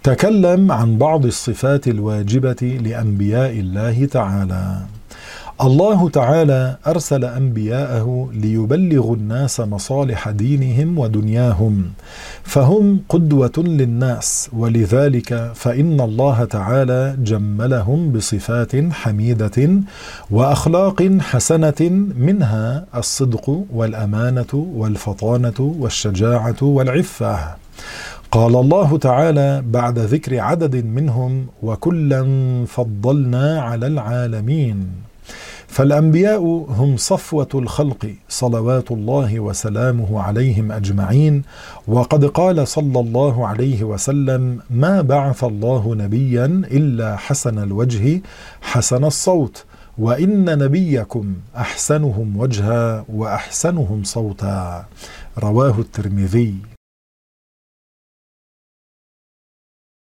تكلم عن بعض الصفات الواجبة لأنبياء الله تعالى. الله تعالى أرسل أنبياءه ليبلغوا الناس مصالح دينهم ودنياهم، فهم قدوة للناس، ولذلك فإن الله تعالى جملهم بصفات حميدة وأخلاق حسنة، منها الصدق والأمانة والفطانة والشجاعة والعفة. قال الله تعالى بعد ذكر عدد منهم: وكلا فضلنا على العالمين. فالأنبياء هم صفوة الخلق صلوات الله وسلامه عليهم أجمعين. وقد قال صلى الله عليه وسلم: ما بعث الله نبيا إلا حسن الوجه حسن الصوت، وإن نبيكم أحسنهم وجها وأحسنهم صوتا. رواه الترمذي.